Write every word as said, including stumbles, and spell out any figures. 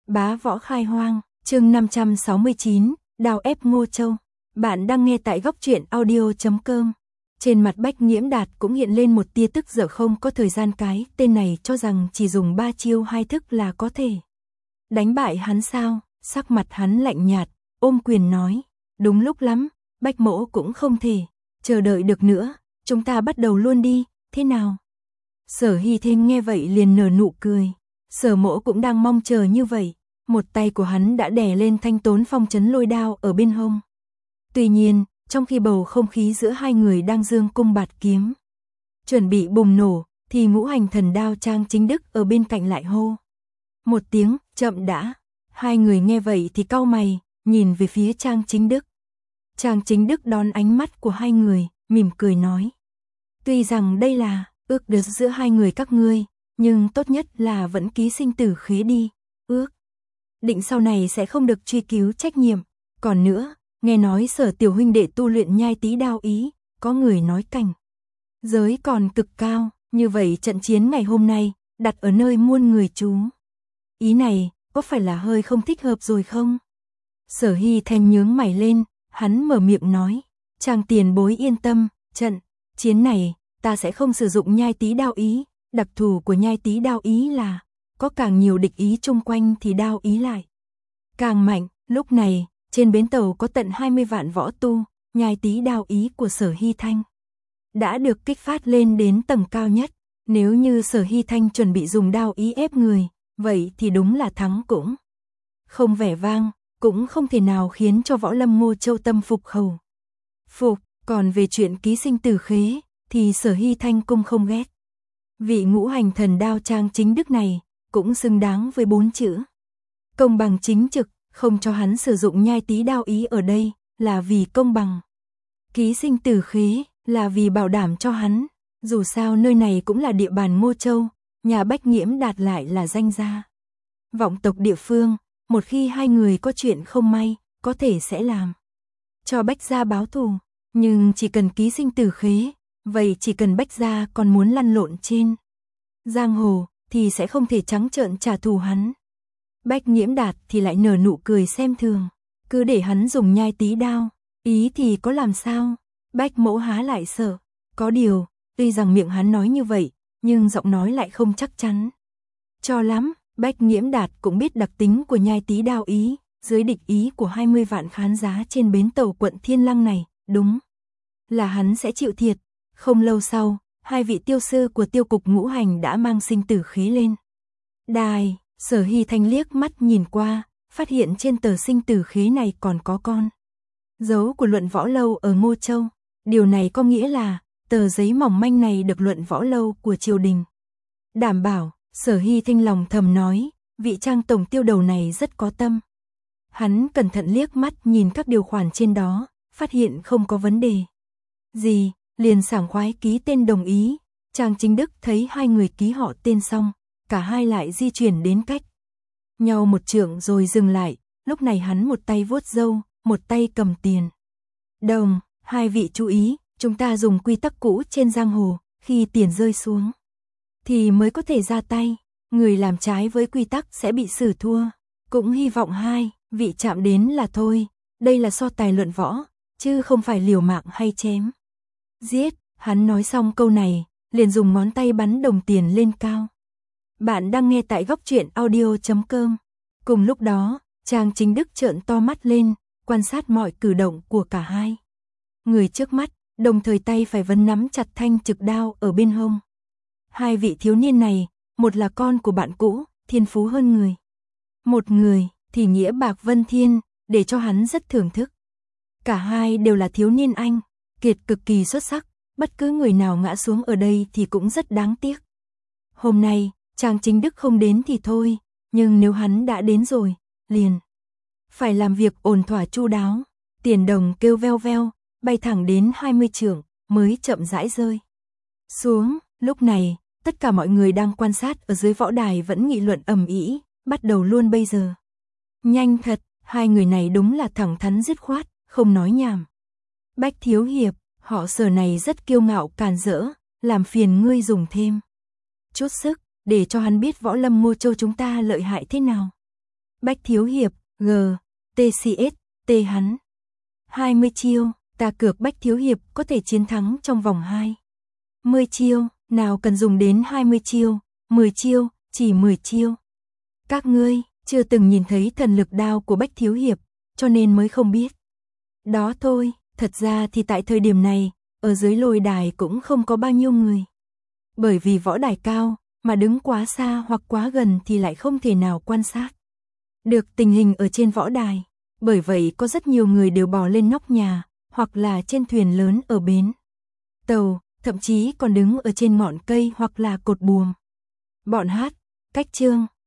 Bá võ khai hoang, chương năm trăm sáu mươi chín, đào ép Ngô Châu. Bạn đang nghe tại góc truyện audio chấm com. Trên mặt Bách Nghiễm Đạt cũng hiện lên một tia tức giận, không có thời gian cái tên này cho rằng chỉ dùng ba chiêu hai thức là có thể đánh bại hắn sao? Sắc mặt hắn lạnh nhạt, ôm quyền nói, đúng lúc lắm, Bách mỗ cũng không thể chờ đợi được nữa, chúng ta bắt đầu luôn đi, thế nào? Sở Hy Thinh nghe vậy liền nở nụ cười, Sở mỗ cũng đang mong chờ như vậy. Một tay của hắn đã đè lên thanh tốn phong trấn lôi đao ở bên hông. Tuy nhiên, trong khi bầu không khí giữa hai người đang dương cung bạt kiếm chuẩn bị bùng nổ, thì ngũ hành thần đao Trang Chính Đức ở bên cạnh lại hô một tiếng, chậm đã. Hai người nghe vậy thì cau mày, nhìn về phía Trang Chính Đức. Trang Chính Đức đón ánh mắt của hai người, mỉm cười nói, tuy rằng đây là ước được giữa hai người các ngươi, nhưng tốt nhất là vẫn ký sinh tử khế đi, ước định sau này sẽ không được truy cứu trách nhiệm. Còn nữa, nghe nói Sở tiểu huynh đệ tu luyện nhai tí đao ý, có người nói cảnh giới còn cực cao, như vậy trận chiến ngày hôm nay đặt ở nơi muôn người trú, ý này có phải là hơi không thích hợp rồi không? Sở Hy Thanh nhướng mày lên, hắn mở miệng nói, Trang tiền bối yên tâm, trận chiến này ta sẽ không sử dụng nhai tí đao ý, đặc thù của nhai tí đao ý là có càng nhiều địch ý chung quanh thì đao ý lại càng mạnh. Lúc này, trên bến tàu có tận hai mươi vạn võ tu, nhai tí đao ý của Sở Hy Thanh đã được kích phát lên đến tầng cao nhất. Nếu như Sở Hy Thanh chuẩn bị dùng đao ý ép người, vậy thì đúng là thắng cũng không vẻ vang, cũng không thể nào khiến cho võ lâm Ngô Châu tâm phục khẩu phục. Còn về chuyện ký sinh tử khế, thì Sở Hy Thanh cũng không ghét. Vị ngũ hành thần đao Trang Chính Đức này cũng xứng đáng với bốn chữ công bằng chính trực. Không cho hắn sử dụng nhai tí đao ý ở đây là vì công bằng, ký sinh tử khế là vì bảo đảm cho hắn. Dù sao nơi này cũng là địa bàn Ngô Châu, nhà Bách Nghiễm Đạt lại là danh gia vọng tộc địa phương, một khi hai người có chuyện không may, có thể sẽ làm cho Bách gia báo thù. Nhưng chỉ cần ký sinh tử khế, vậy chỉ cần Bách gia còn muốn lăn lộn trên giang hồ thì sẽ không thể trắng trợn trả thù hắn. Bách Nghiễm Đạt thì lại nở nụ cười xem thường, cứ để hắn dùng nhai tí đao ý thì có làm sao? Bách mỗ há lại sợ. Có điều, tuy rằng miệng hắn nói như vậy, nhưng giọng nói lại không chắc chắn cho lắm. Bách Nghiễm Đạt cũng biết đặc tính của nhai tí đao ý, dưới địch ý của hai mươi vạn khán giá trên bến tàu quận Thiên Lăng này, đúng là hắn sẽ chịu thiệt. Không lâu sau, hai vị tiêu sư của tiêu cục ngũ hành đã mang sinh tử khí lên đài. Sở Hy Thanh liếc mắt nhìn qua, phát hiện trên tờ sinh tử khí này còn có con dấu của luận võ lâu ở Ngô Châu. Điều này có nghĩa là tờ giấy mỏng manh này được luận võ lâu của triều đình đảm bảo. Sở Hy Thanh lòng thầm nói, vị Trang tổng tiêu đầu này rất có tâm. Hắn cẩn thận liếc mắt nhìn các điều khoản trên đó, phát hiện không có vấn đề gì, liền sảng khoái ký tên đồng ý. Trang Chính Đức thấy hai người ký họ tên xong, cả hai lại di chuyển đến cách nhau một trượng rồi dừng lại. Lúc này hắn một tay vuốt râu, một tay cầm tiền đồng. Hai vị chú ý, chúng ta dùng quy tắc cũ trên giang hồ, khi tiền rơi xuống thì mới có thể ra tay, người làm trái với quy tắc sẽ bị xử thua. Cũng hy vọng hai vị chạm đến là thôi, đây là so tài luận võ, chứ không phải liều mạng hay chém giết. Hắn nói xong câu này, liền dùng ngón tay bắn đồng tiền lên cao. Bạn đang nghe tại góc truyện audio chấm com. Cùng lúc đó, Trang Chính Đức trợn to mắt lên, quan sát mọi cử động của cả hai người trước mắt, đồng thời tay phải vẫn nắm chặt thanh trực đao ở bên hông. Hai vị thiếu niên này, một là con của bạn cũ, thiên phú hơn người, một người thì nghĩa bạc vân thiên, để cho hắn rất thưởng thức. Cả hai đều là thiếu niên anh kiệt cực kỳ xuất sắc, bất cứ người nào ngã xuống ở đây thì cũng rất đáng tiếc. Hôm nay, Trang Chính Đức không đến thì thôi, nhưng nếu hắn đã đến rồi, liền phải làm việc ổn thỏa chu đáo. Tiền đồng kêu veo veo, bay thẳng đến hai mươi trượng, mới chậm rãi rơi xuống. Lúc này, tất cả mọi người đang quan sát ở dưới võ đài vẫn nghị luận ầm ĩ, bắt đầu luôn bây giờ. Nhanh thật, hai người này đúng là thẳng thắn dứt khoát, không nói nhảm. Bách thiếu hiệp, họ Sở này rất kiêu ngạo càn rỡ, làm phiền ngươi dùng thêm chút sức, để cho hắn biết võ lâm Ngô Châu chúng ta lợi hại thế nào. Bách Thiếu Hiệp, G, tê xê ét, T hắn. hai mươi chiêu, ta cược Bách Thiếu Hiệp có thể chiến thắng trong vòng hai mươi chiêu, nào cần dùng đến hai mươi chiêu, mười chiêu, chỉ mười chiêu. Các ngươi chưa từng nhìn thấy thần lực đao của Bách Thiếu Hiệp, cho nên mới không biết. Đó thôi, thật ra thì tại thời điểm này, ở dưới lôi đài cũng không có bao nhiêu người. Bởi vì võ đài cao, mà đứng quá xa hoặc quá gần thì lại không thể nào quan sát được tình hình ở trên võ đài. Bởi vậy có rất nhiều người đều bò lên nóc nhà, hoặc là trên thuyền lớn ở bến tàu, thậm chí còn đứng ở trên ngọn cây hoặc là cột buồm. Bọn hát, cách chương.